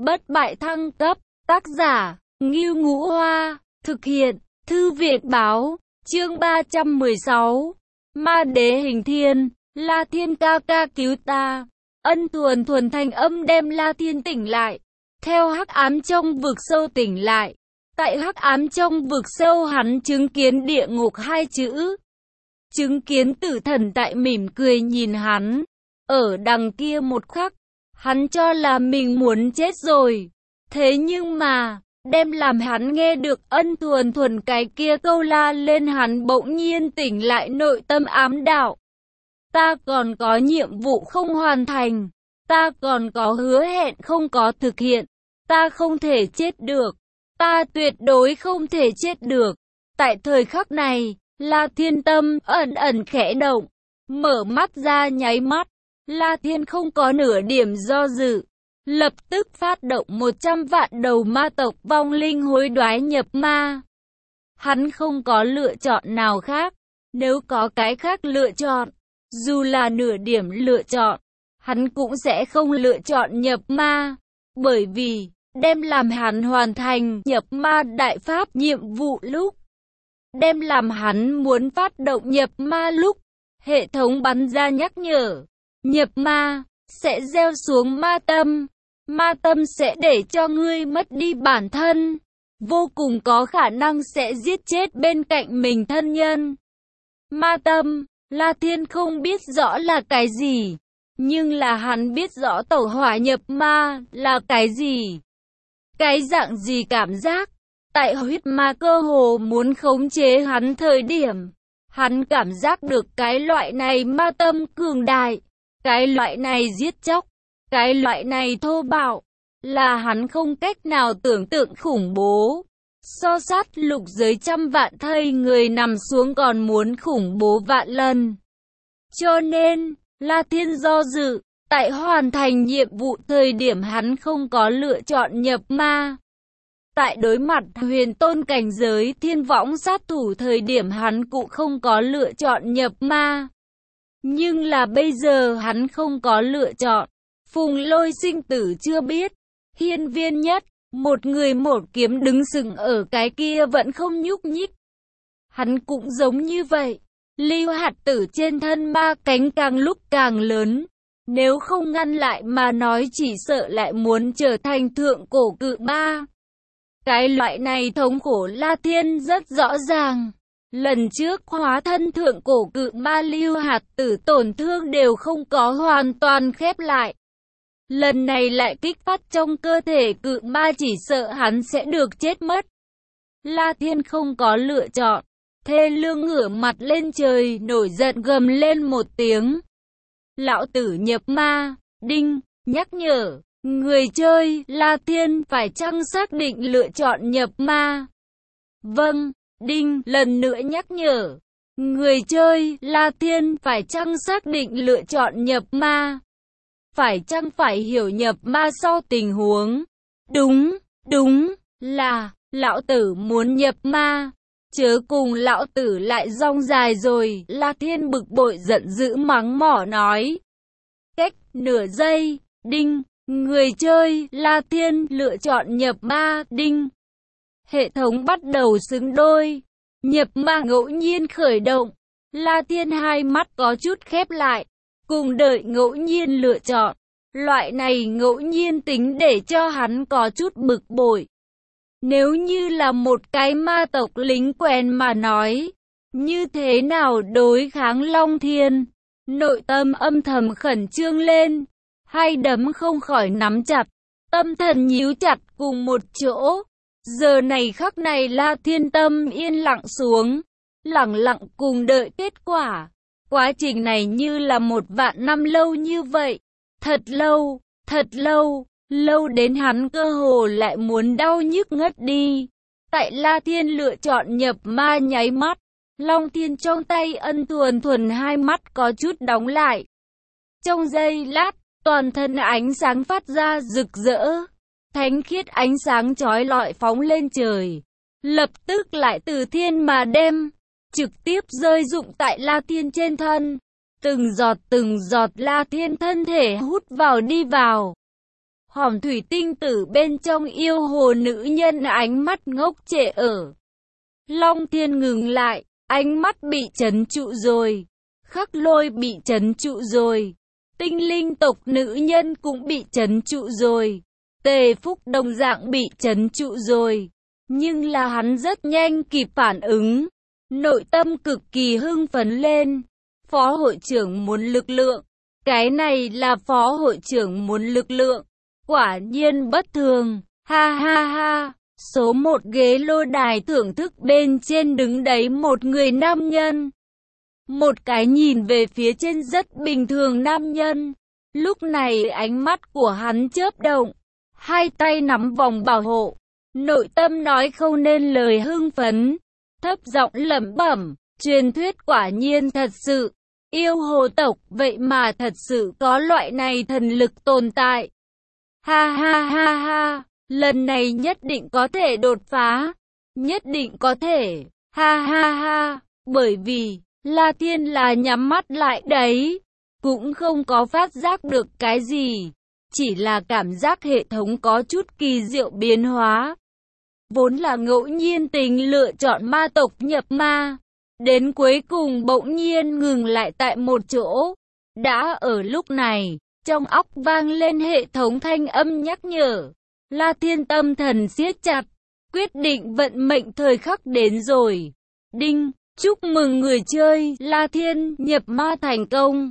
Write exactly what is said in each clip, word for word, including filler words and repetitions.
bất bại thăng cấp, tác giả, Ngưu Ngũ Hoa, thực hiện, Thư viện Báo, chương ba trăm mười sáu, Ma Đế Hình Thiên, La Thiên ca ca cứu ta. Ân Thuần Thuần thanh âm đem La Thiên tỉnh lại, theo hắc ám trong vực sâu tỉnh lại. Tại hắc ám trong vực sâu hắn chứng kiến địa ngục hai chữ. Chứng kiến tử thần tại mỉm cười nhìn hắn. Ở đằng kia một khắc, hắn cho là mình muốn chết rồi. Thế nhưng mà, đem làm hắn nghe được Ân Thuần Thuần cái kia câu la lên, hắn bỗng nhiên tỉnh lại, nội tâm ám đạo. Ta còn có nhiệm vụ không hoàn thành. Ta còn có hứa hẹn không có thực hiện. Ta không thể chết được. Ta tuyệt đối không thể chết được. Tại thời khắc này, La Thiên tâm ẩn ẩn khẽ động. Mở mắt ra nháy mắt, La Thiên không có nửa điểm do dự. Lập tức phát động một trăm vạn đầu ma tộc vong linh hối đoái nhập ma. Hắn không có lựa chọn nào khác. Nếu có cái khác lựa chọn, dù là nửa điểm lựa chọn, hắn cũng sẽ không lựa chọn nhập ma. Bởi vì, đem làm hắn hoàn thành nhập ma đại pháp nhiệm vụ lúc, đem làm hắn muốn phát động nhập ma lúc, hệ thống bắn ra nhắc nhở. Nhập ma, sẽ gieo xuống ma tâm. Ma tâm sẽ để cho ngươi mất đi bản thân. Vô cùng có khả năng sẽ giết chết bên cạnh mình thân nhân. Ma tâm, La Thiên không biết rõ là cái gì. Nhưng là hắn biết rõ tẩu hỏa nhập ma là cái gì. Cái dạng gì cảm giác. Tại huyết ma cơ hồ muốn khống chế hắn thời điểm, hắn cảm giác được cái loại này ma tâm cường đại. Cái loại này giết chóc, cái loại này thô bạo, là hắn không cách nào tưởng tượng khủng bố. So sát lục giới trăm vạn thây người nằm xuống còn muốn khủng bố vạn lần. Cho nên, La Thiên do dự, tại hoàn thành nhiệm vụ thời điểm hắn không có lựa chọn nhập ma. Tại đối mặt huyền tôn cảnh giới thiên võng sát thủ thời điểm hắn cũng không có lựa chọn nhập ma. Nhưng là bây giờ hắn không có lựa chọn. Phùng Lôi sinh tử chưa biết. Hiên Viên Nhất, một người một kiếm đứng sừng ở cái kia vẫn không nhúc nhích. Hắn cũng giống như vậy. Lưu hạt tử trên thân ma cánh càng lúc càng lớn. Nếu không ngăn lại mà nói chỉ sợ lại muốn trở thành thượng cổ cự ma. Cái loại này thống khổ La Thiên rất rõ ràng. Lần trước hóa thân thượng cổ cự ma Lưu hạt tử tổn thương đều không có hoàn toàn khép lại. Lần này lại kích phát trong cơ thể cự ma, chỉ sợ hắn sẽ được chết mất. La Thiên không có lựa chọn. Thê Lương ngửa mặt lên trời nổi giận gầm lên một tiếng. Lão tử nhập ma, đinh, nhắc nhở. Người chơi, La Thiên phải chăng xác định lựa chọn nhập ma? Vâng, đinh, lần nữa nhắc nhở. Người chơi, La Thiên phải chăng xác định lựa chọn nhập ma? Phải chăng phải hiểu nhập ma sau tình huống? Đúng, đúng, là, lão tử muốn nhập ma. Chớ cùng lão tử lại rong dài rồi, La Thiên bực bội giận dữ mắng mỏ nói. Cách nửa giây, đinh. Người chơi, La Thiên lựa chọn nhập ma, đinh. Hệ thống bắt đầu xứng đôi. Nhập ma ngẫu nhiên khởi động. La Thiên hai mắt có chút khép lại. Cùng đợi ngẫu nhiên lựa chọn. Loại này ngẫu nhiên tính để cho hắn có chút bực bội. Nếu như là một cái ma tộc lính quèn mà nói, như thế nào đối kháng Long Thiên? Nội tâm âm thầm khẩn trương lên. Hai đấm không khỏi nắm chặt, tâm thần nhíu chặt cùng một chỗ. Giờ này khắc này La Thiên tâm yên lặng xuống, lặng lặng cùng đợi kết quả. Quá trình này như là một vạn năm lâu như vậy. Thật lâu, thật lâu, lâu đến hắn cơ hồ lại muốn đau nhức ngất đi. Tại La Thiên lựa chọn nhập ma nháy mắt, Long Thiên trong tay Ân Thuần Thuần hai mắt có chút đóng lại. Trong giây lát, toàn thân ánh sáng phát ra rực rỡ, thánh khiết ánh sáng chói lọi phóng lên trời, lập tức lại từ thiên mà đem, trực tiếp rơi rụng tại La Thiên trên thân. Từng giọt từng giọt La Thiên thân thể hút vào đi vào. hòm thủy tinh tử bên trong yêu hồ nữ nhân ánh mắt ngốc trệ ở. Long Thiên ngừng lại, ánh mắt bị trấn trụ rồi. Khắc Lôi bị trấn trụ rồi. Tinh linh tộc nữ nhân cũng bị trấn trụ rồi. Tề Phúc đồng dạng bị trấn trụ rồi. Nhưng là hắn rất nhanh kịp phản ứng. Nội tâm cực kỳ hưng phấn lên. Phó hội trưởng muốn lực lượng. Cái này là phó hội trưởng muốn lực lượng. Quả nhiên bất thường. Ha ha ha. Số một ghế lô đài thưởng thức bên trên đứng đấy một người nam nhân. Một cái nhìn về phía trên rất bình thường nam nhân. Lúc này ánh mắt của hắn chớp động. Hai tay nắm vòng bảo hộ. Nội tâm nói không nên lời hưng phấn. Thấp giọng lẩm bẩm. Truyền thuyết quả nhiên thật sự. Yêu hồ tộc vậy mà thật sự có loại này thần lực tồn tại. Ha ha ha ha. Lần này nhất định có thể đột phá. Nhất định có thể. Ha ha ha. Bởi vì La Thiên là nhắm mắt lại đấy. Cũng không có phát giác được cái gì. Chỉ là cảm giác hệ thống có chút kỳ diệu biến hóa. Vốn là ngẫu nhiên tình lựa chọn ma tộc nhập ma. Đến cuối cùng bỗng nhiên ngừng lại tại một chỗ. Đã ở lúc này, trong óc vang lên hệ thống thanh âm nhắc nhở. La Thiên tâm thần siết chặt. Quyết định vận mệnh thời khắc đến rồi. Đinh, chúc mừng người chơi La Thiên nhập ma thành công.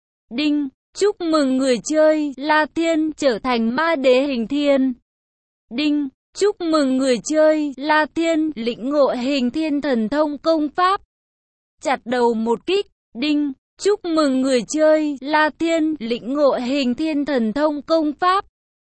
Đinh, chúc mừng người chơi La Thiên trở thành ma đế hình thiên. Đinh, chúc mừng người chơi La Thiên lĩnh ngộ hình thiên thần thông công pháp. Chặt đầu một kích. Đinh, chúc mừng người chơi La Thiên lĩnh ngộ hình thiên thần thông công pháp.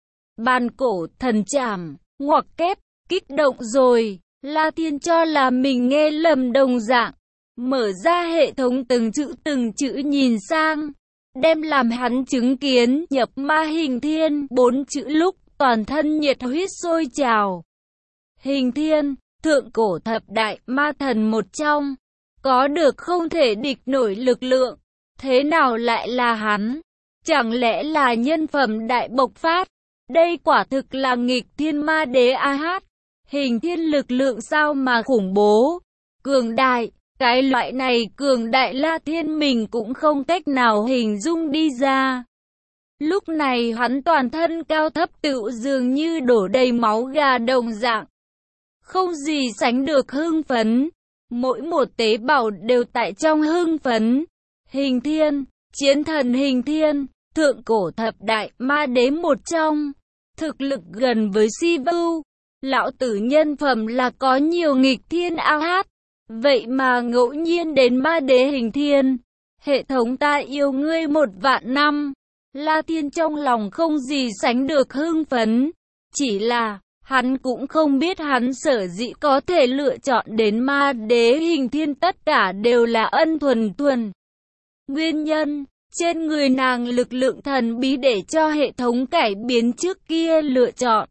Bàn cổ thần trảm, ngoặc kép, kích động rồi. La Thiên cho là mình nghe lầm đồng dạng. Mở ra hệ thống từng chữ từng chữ nhìn sang. Đem làm hắn chứng kiến nhập ma hình thiên bốn chữ lúc toàn thân nhiệt huyết sôi trào. Hình thiên, thượng cổ thập đại ma thần một trong. Có được không thể địch nổi lực lượng. Thế nào lại là hắn? Chẳng lẽ là nhân phẩm đại bộc phát? Đây quả thực là nghịch thiên ma đế a hát. Hình thiên lực lượng sao mà khủng bố. Cường đại. Cái loại này cường đại La Thiên mình cũng không cách nào hình dung đi ra. Lúc này hắn toàn thân cao thấp tựu dường như đổ đầy máu gà đồng dạng. Không gì sánh được hưng phấn. Mỗi một tế bào đều tại trong hưng phấn. Hình thiên, chiến thần hình thiên, thượng cổ thập đại ma đế một trong. Thực lực gần với Si Vu. Lão tử nhân phẩm là có nhiều nghịch thiên a hát. Vậy mà ngẫu nhiên đến ma đế hình thiên. Hệ thống ta yêu ngươi một vạn năm. La Thiên trong lòng không gì sánh được hưng phấn. Chỉ là, hắn cũng không biết hắn sở dĩ có thể lựa chọn đến ma đế hình thiên tất cả đều là ân thuần thuần. Nguyên nhân, trên người nàng lực lượng thần bí để cho hệ thống cải biến trước kia lựa chọn.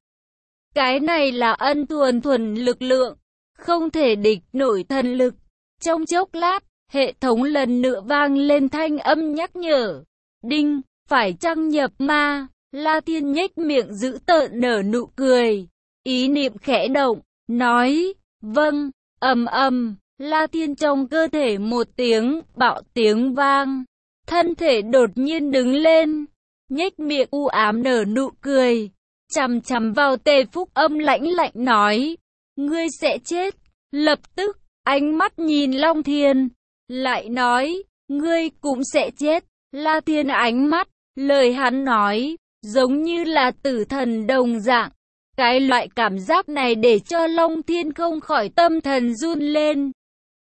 Cái này là ân thuần thuần lực lượng. Không thể địch nổi thần lực. Trong chốc lát, hệ thống lần nữa vang lên thanh âm nhắc nhở. Đinh, phải chăng nhập ma? La Thiên nhếch miệng giữ tợn nở nụ cười. Ý niệm khẽ động, nói, vâng, ầm ầm. La Thiên trong cơ thể một tiếng, bạo tiếng vang. Thân thể đột nhiên đứng lên. Nhếch miệng u ám nở nụ cười. Chằm chằm vào Tề Phúc âm lãnh lạnh nói. Ngươi sẽ chết. Lập tức, ánh mắt nhìn Long Thiên. Lại nói, ngươi cũng sẽ chết. La Thiên ánh mắt, lời hắn nói, giống như là tử thần đồng dạng. Cái loại cảm giác này để cho Long Thiên không khỏi tâm thần run lên.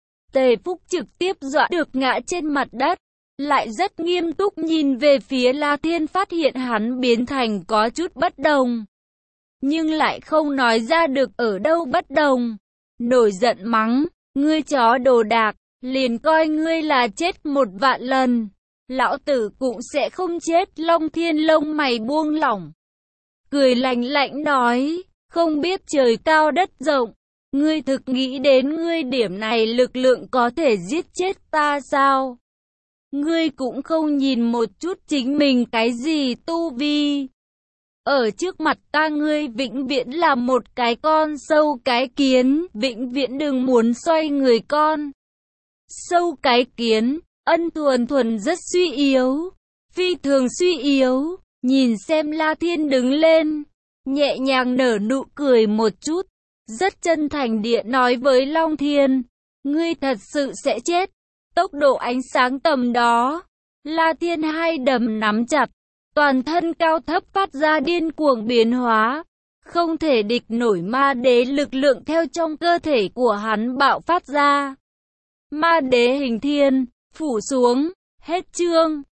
Tề Phúc trực tiếp dọa được ngã trên mặt đất. Lại rất nghiêm túc nhìn về phía La Thiên phát hiện hắn biến thành có chút bất đồng. Nhưng lại không nói ra được ở đâu bất đồng. Nổi giận mắng, ngươi chó đồ đạc, liền coi ngươi là chết một vạn lần. Lão tử cũng sẽ không chết. Long Thiên lông mày buông lỏng. Cười lạnh lạnh nói, không biết trời cao đất rộng. Ngươi thực nghĩ đến ngươi điểm này lực lượng có thể giết chết ta sao? Ngươi cũng không nhìn một chút chính mình cái gì tu vi. Ở trước mặt ta ngươi vĩnh viễn là một cái con sâu cái kiến, vĩnh viễn đừng muốn xoay người con. Sâu cái kiến, Ân Thuần Thuần rất suy yếu, phi thường suy yếu, nhìn xem La Thiên đứng lên, nhẹ nhàng nở nụ cười một chút, rất chân thành địa nói với Long Thiên, ngươi thật sự sẽ chết, tốc độ ánh sáng tầm đó. La Thiên hai đấm nắm chặt, toàn thân cao thấp phát ra điên cuồng biến hóa, không thể địch nổi ma đế lực lượng theo trong cơ thể của hắn bạo phát ra. Ma đế hình thiên, phủ xuống, hết chương.